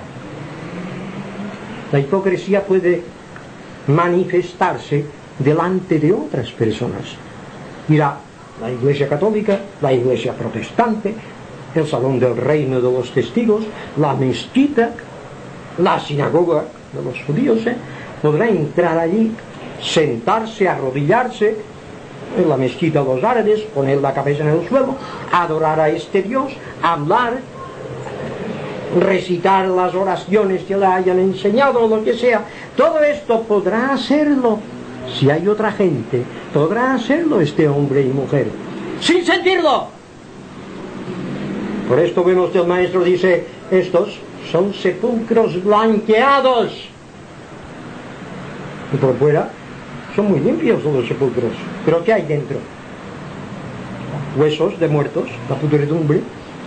La hipocresía puede manifestarse delante de otras personas. Mira, la Iglesia católica, la Iglesia protestante, el salón del reino de los testigos, la mezquita, la sinagoga de los judíos, ¿eh? Podrá entrar allí, sentarse, arrodillarse, en la mezquita de los árabes, poner la cabeza en el suelo, adorar a este Dios, hablar, recitar las oraciones que le hayan enseñado o lo que sea. Todo esto podrá hacerlo. Si hay otra gente, podrá hacerlo este hombre y mujer sin sentirlo. Por esto vemos que el maestro dice, estos son sepulcros blanqueados, y por fuera son muy limpios los sepulcros, pero ¿qué hay dentro? Huesos de muertos, la pudredumbre.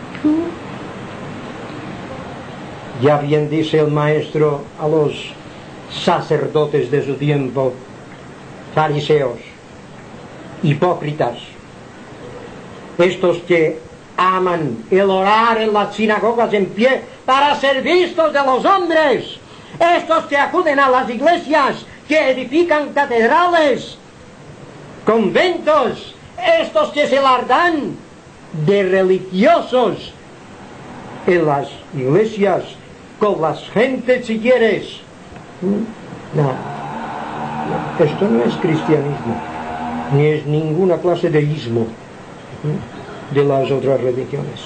Ya bien dice el maestro a los sacerdotes de su tiempo, fariseos, hipócritas, estos que aman el orar en las sinagogas en pie para ser vistos de los hombres, estos que acuden a las iglesias, que edifican catedrales, conventos, estos que se largan de religiosos en las iglesias con las gentes, si quieres. No. Esto no es cristianismo, ni es ninguna clase de ismo de las otras religiones.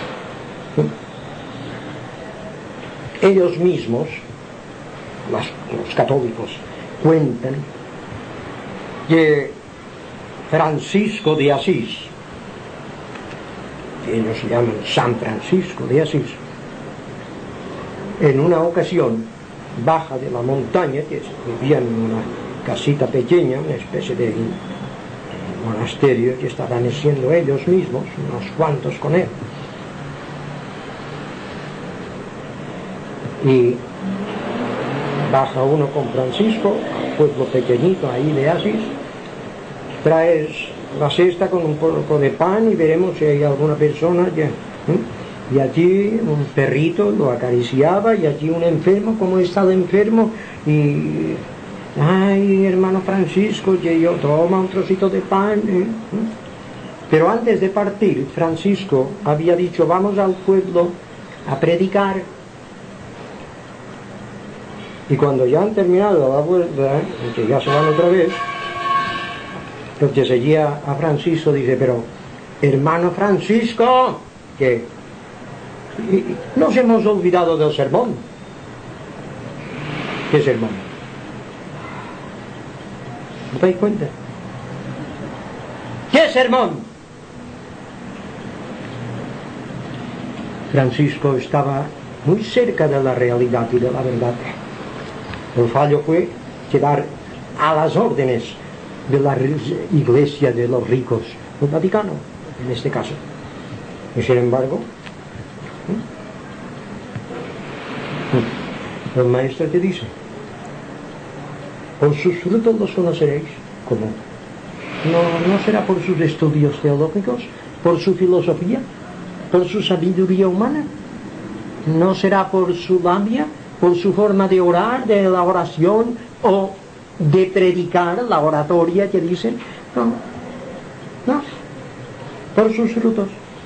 Ellos mismos, las, los católicos, cuentan que Francisco de Asís, que ellos llaman San Francisco de Asís, en una ocasión baja de la montaña, que vivía en una casita pequeña, una especie de monasterio que estaban haciendo ellos mismos, unos cuantos con él. Y baja uno con Francisco, al pueblo pequeñito ahí de Asís, traes la cesta con un poco de pan y veremos si hay alguna persona que... ¿eh? Y allí un perrito lo acariciaba, y allí un enfermo, como estaba enfermo, y... ay, hermano Francisco, que yo toma un trocito de pan. ¿eh? Pero antes de partir, Francisco había dicho, vamos al pueblo a predicar. Y cuando ya han terminado la vuelta, ¿eh? que ya se van otra vez, el que seguía a Francisco dice, pero hermano Francisco, que nos hemos olvidado del sermón. ¿Qué sermón? ¿No te das cuenta? ¿Qué sermón? Francisco estaba muy cerca de la realidad y de la verdad. El fallo fue quedar a las órdenes de la iglesia de los ricos, el Vaticano, en este caso. Y sin embargo, el maestro te dice, por sus frutos los conoceréis. ¿Cómo? ¿No, no será por sus estudios teológicos, por su filosofía, por su sabiduría humana? ¿No será por su labia, por su forma de orar, de la oración, o de predicar, la oratoria que dicen? No, no, por sus frutos.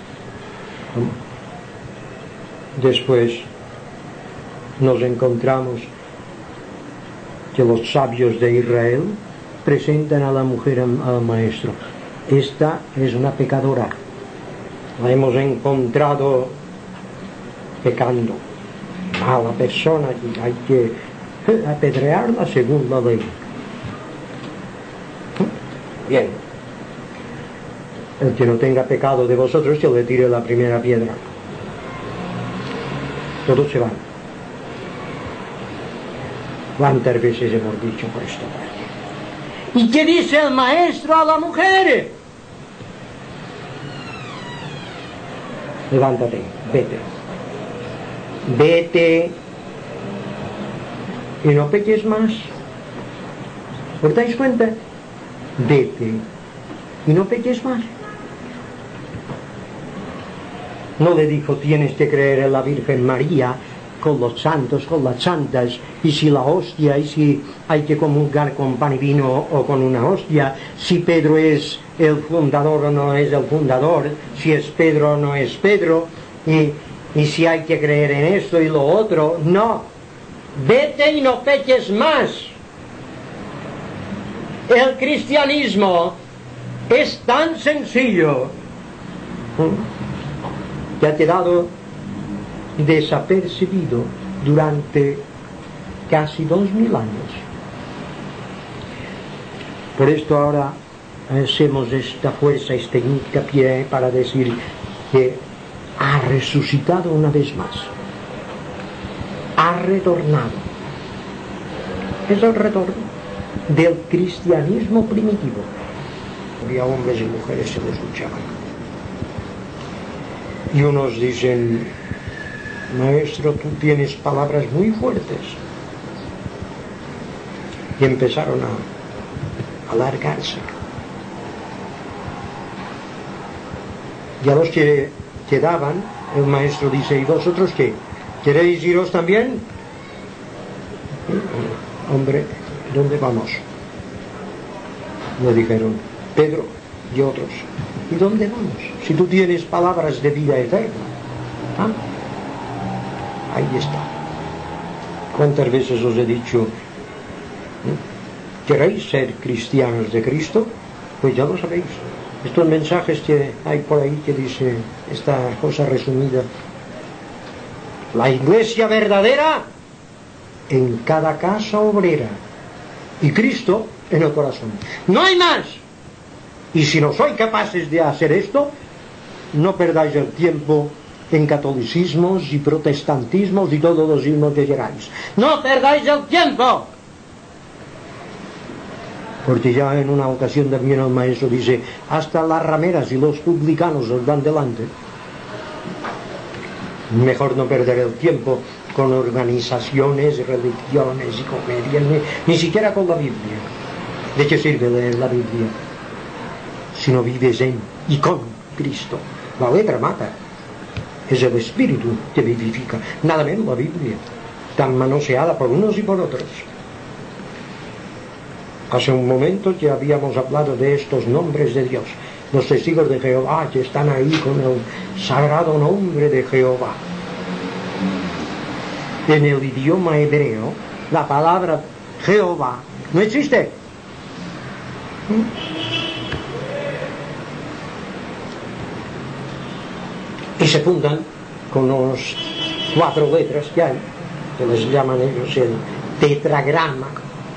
Después nos encontramos que los sabios de Israel presentan a la mujer al, al maestro. Esta es una pecadora. la hemos encontrado pecando, mala persona, y hay que apedrearla según la ley. Bien, el que no tenga pecado de vosotros, que le tire la primera piedra. Todos se van. ¿Cuántas veces hemos dicho por esta parte? ¿Y qué dice el maestro a la mujer? Levántate, vete. Vete y no peques más. ¿Os dais cuenta? Vete y no peques más. No le dijo tienes que creer en la Virgen María, con los santos, con las santas, y si la hostia, y si hay que comulgar con pan y vino o con una hostia, si Pedro es el fundador o no es el fundador, si es Pedro o no es Pedro, y, y si hay que creer en esto y lo otro. No, vete y no peques más. El cristianismo es tan sencillo que ha quedado desapercibido durante casi dos mil años. Por esto ahora hacemos esta fuerza, este hincapié para decir que ha resucitado una vez más, ha retornado. Es el retorno del cristianismo primitivo. Había hombres y mujeres que les luchaban, y unos dicen: maestro, tú tienes palabras muy fuertes, y empezaron a alargarse. Y a los que quedaban, el maestro dice: ¿y vosotros qué? ¿Queréis iros también? Hombre, ¿dónde vamos? Le dijeron Pedro y otros: ¿y dónde vamos? Si tú tienes palabras de vida eterna. ¿Ah? Ahí está. ¿Cuántas veces os he dicho, queréis ser cristianos de Cristo? Pues ya lo sabéis. Estos mensajes que hay por ahí que dice esta cosa resumida: la iglesia verdadera en cada casa obrera y Cristo en el corazón. No hay más. Y si no sois capaces de hacer esto, no perdáis el tiempo en catolicismos y protestantismos y todos los himnos que queráis. ¡No perdáis el tiempo! Porque ya en una ocasión también el maestro dice: hasta las rameras y los publicanos os dan delante. Mejor no perder el tiempo con organizaciones, religiones y comedias, ni, ni siquiera con la Biblia. ¿De qué sirve leer la Biblia si no vives en y con Cristo? La letra mata. Es el espíritu que vivifica. Nada menos la Biblia, tan manoseada por unos y por otros. Hace un momento que habíamos hablado de estos nombres de Dios, los testigos de Jehová que están ahí con el sagrado nombre de Jehová. En el idioma hebreo, la palabra Jehová no existe. Y se fundan con los cuatro letras que hay, que les llaman ellos el tetragrama.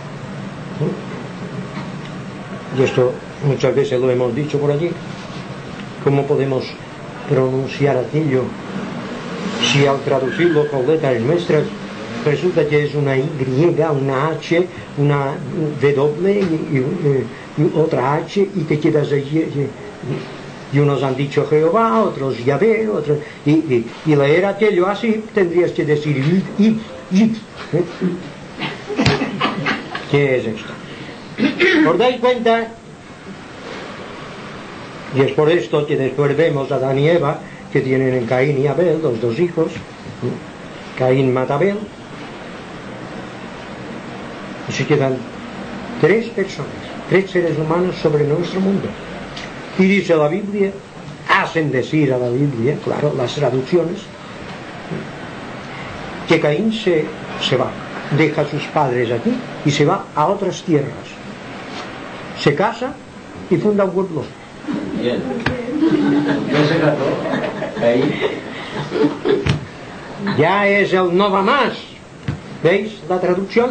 Y esto muchas veces lo hemos dicho por allí. ¿Cómo podemos pronunciar aquello si al traducirlo con letras nuestras resulta que es una Y, una H, una W y, y, y otra H, y te quedas allí? Y, y unos han dicho Jehová, otros Yahvé, otros, y, y, y leer aquello así tendrías que decir y, y, y. ¿Qué es esto? ¿Os dais cuenta? Y es por esto que después vemos a Adán y Eva, que tienen en Caín y Abel, los dos hijos. Caín mata a Abel, y se quedan tres personas, tres seres humanos sobre nuestro mundo. Y dice la Biblia, hacen decir a la Biblia, claro, las traducciones, que Caín se, se va, deja a sus padres aquí y se va a otras tierras, se casa y funda un pueblo. Ya se casó. Ahí. Ya es el no va más. ¿Veis la traducción?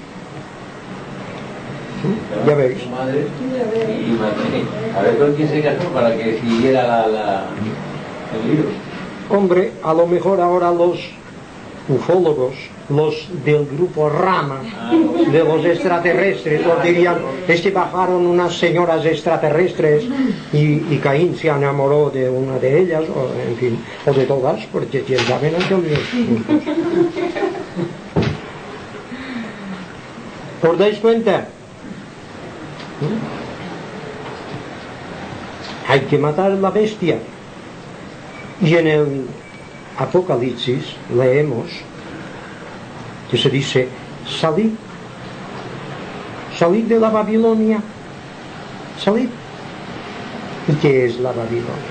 ¿Sí? Ya veis. Su madre y madre. A ver con quién se casó para que siguiera la, la, el libro. Hombre, a lo mejor ahora los ufólogos, los del grupo Rama, de los extraterrestres, os dirían, es que bajaron unas señoras extraterrestres y, y Caín se enamoró de una de ellas, o en fin, o de todas, porque quién sabe, no son los juntos. ¿Os dais cuenta? Hay que matar a la bestia. Y en el Apocalipsis leemos que se dice: salid, salid de la Babilonia, salid. ¿Y qué es la Babilonia?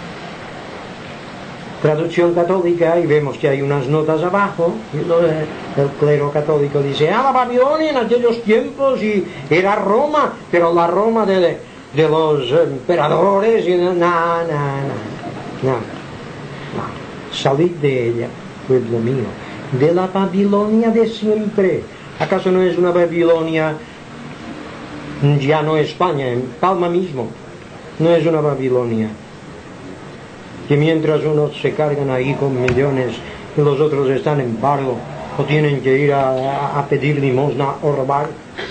Traducción católica, y vemos que hay unas notas abajo, y lo, el clero católico dice: ah, la Babilonia en aquellos tiempos y era Roma, pero la Roma de, de los emperadores, y no, no, no, no, no. Salid de ella, pueblo mío, de la Babilonia de siempre. ¿Acaso no es una Babilonia, ya no España, en Palma mismo? No es una Babilonia que mientras unos se cargan ahí con millones y los otros están en paro o tienen que ir a, a, a pedir limosna o robar.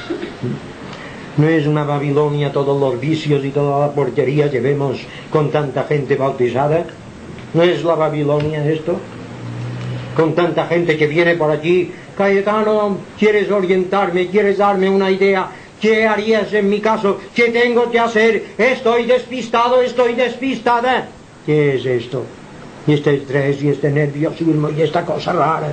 No es una Babilonia todos los vicios y toda la porquería que vemos con tanta gente bautizada. ¿No es la Babilonia esto? Con tanta gente que viene por aquí: Cayetano, ¿quieres orientarme? ¿Quieres darme una idea? ¿Qué harías en mi caso? ¿Qué tengo que hacer? Estoy despistado, estoy despistada. ¿Qué es esto? Y este estrés, y este nerviosismo, y esta cosa rara.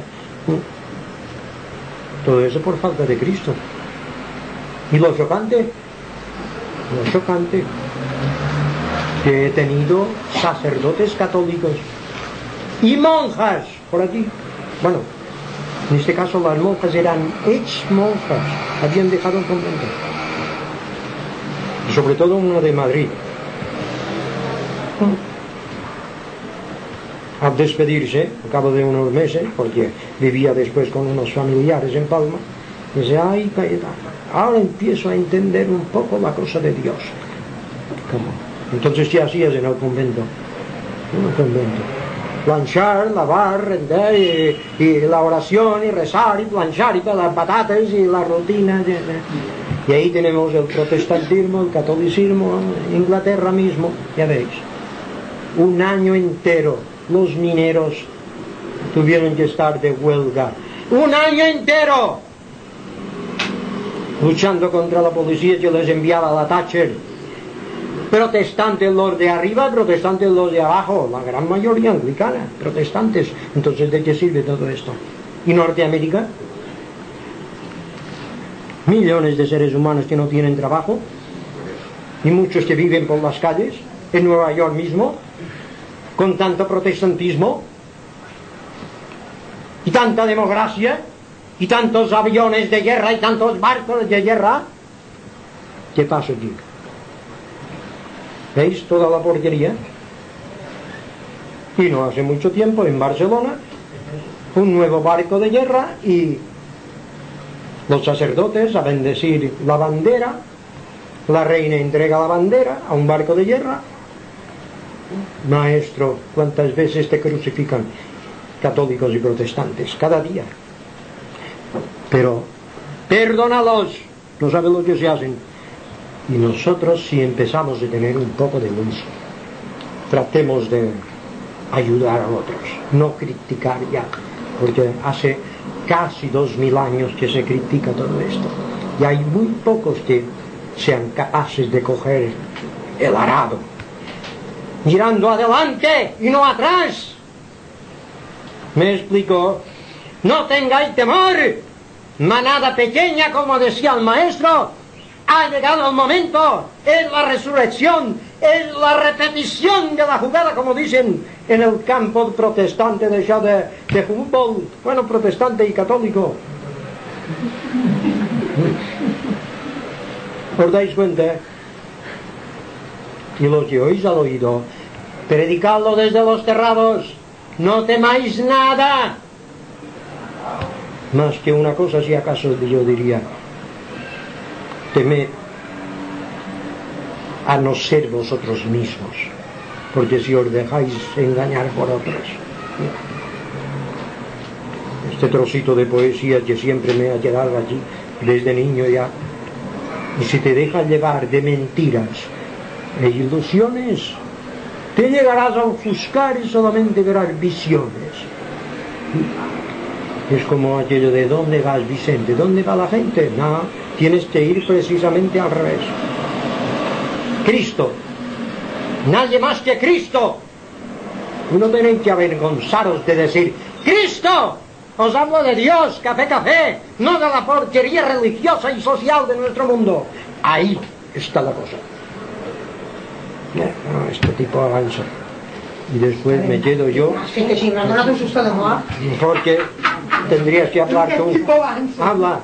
Todo eso por falta de Cristo. ¿Y lo chocante? Lo chocante, que he tenido sacerdotes católicos y monjas por aquí. Bueno, en este caso las monjas eran ex monjas, habían dejado el convento, y sobre todo una de Madrid. Al despedirse, al cabo de unos meses, porque vivía después con unos familiares en Palma, dice: ay, Cayetano, ahora empiezo a entender un poco la cosa de Dios. ¿Cómo? Entonces, ¿qué hacías en el convento? En el convento. Planchar, lavar, render, y, y la oración, y rezar, y planchar, y todas las patatas, y la rutina. Y ahí tenemos el protestantismo, el catolicismo, Inglaterra mismo, ya veis. Un año entero los mineros tuvieron que estar de huelga. ¡Un año entero! Luchando contra la policía que les enviaba la Thatcher. Protestantes los de arriba, protestantes los de abajo, la gran mayoría anglicana, protestantes. Entonces, ¿de qué sirve todo esto? ¿Y Norteamérica? Millones de seres humanos que no tienen trabajo, y muchos que viven por las calles, en Nueva York mismo, con tanto protestantismo, y tanta democracia, y tantos aviones de guerra, y tantos barcos de guerra. ¿Qué pasa aquí? ¿Veis toda la porquería? Y no hace mucho tiempo en Barcelona un nuevo barco de guerra, y los sacerdotes a bendecir la bandera, la reina entrega la bandera a un barco de guerra. Maestro, ¿cuántas veces te crucifican católicos y protestantes? Cada día. Pero perdónalos, no saben lo que se hacen. Y nosotros, si empezamos a tener un poco de luz, tratemos de ayudar a otros, no criticar ya, porque hace casi dos mil años que se critica todo esto, y hay muy pocos que sean capaces de coger el arado, mirando adelante y no atrás. ¿Me explico? No tengáis temor, manada pequeña, como decía el maestro. Ha llegado el momento, es la resurrección, es la repetición de la jugada, como dicen en el campo protestante de, de, de fútbol, bueno, protestante y católico. ¿Os dais cuenta? y los que oís al oído, predicadlo desde los terrados, no temáis nada. Más que una cosa, si acaso yo diría, temed a no ser vosotros mismos, porque si os dejáis engañar por otros. Este trocito de poesía que siempre me ha quedado allí desde niño ya. Y si te dejas llevar de mentiras e ilusiones, te llegarás a ofuscar y solamente verás visiones. Es como aquello de ¿dónde vas, Vicente? ¿Dónde va la gente? No, tienes que ir precisamente al revés. Cristo, nadie más que Cristo. No tenéis que avergonzaros de decir Cristo. Os hablo de Dios, café, café, no de la porquería religiosa y social de nuestro mundo. Ahí está la cosa. No, este tipo avanza. Y después me quedo yo. Porque tendrías que hablar tú. Habla.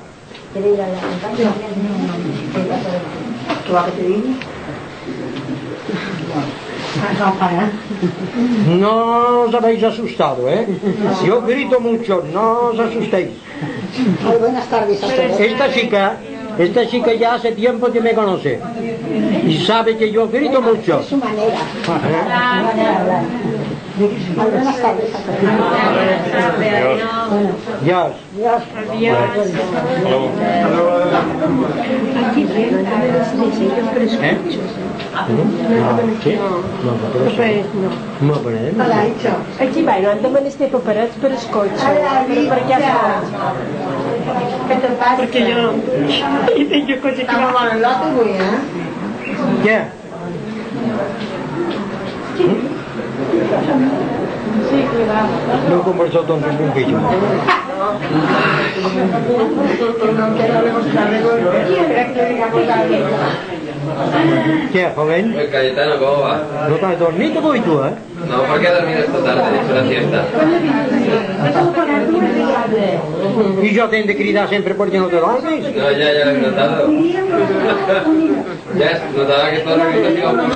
No os habéis asustado, ¿eh? Yo grito mucho, no os asustéis. Muy buenas tardes a todos. Esta chica, esta chica ya hace tiempo que me conoce y sabe que yo grito mucho. Es su manera. Su manera de hablar. Muy buenas tardes a todos. Dios. Dios. ¿Eh? No, no, no, Aquí vai, no han demanat per parets per el cotxe. Però per què has ¿Qué te pasa? Perquè jo... Jo cosa que Estamos con el lote, güey, ¿eh? ¿Qué? No conversó tanto con un pillo. ¿Qué, joven? Pues Cayetano, ¿cómo va? ¿No te has dormido hoy tú, eh? No, porque he dormido esta tarde, he hecho la siesta. Y yo tengo que gritar siempre porque no te duermes. No, ya, ya lo he notado. Ya, notaba que todos los minutos iban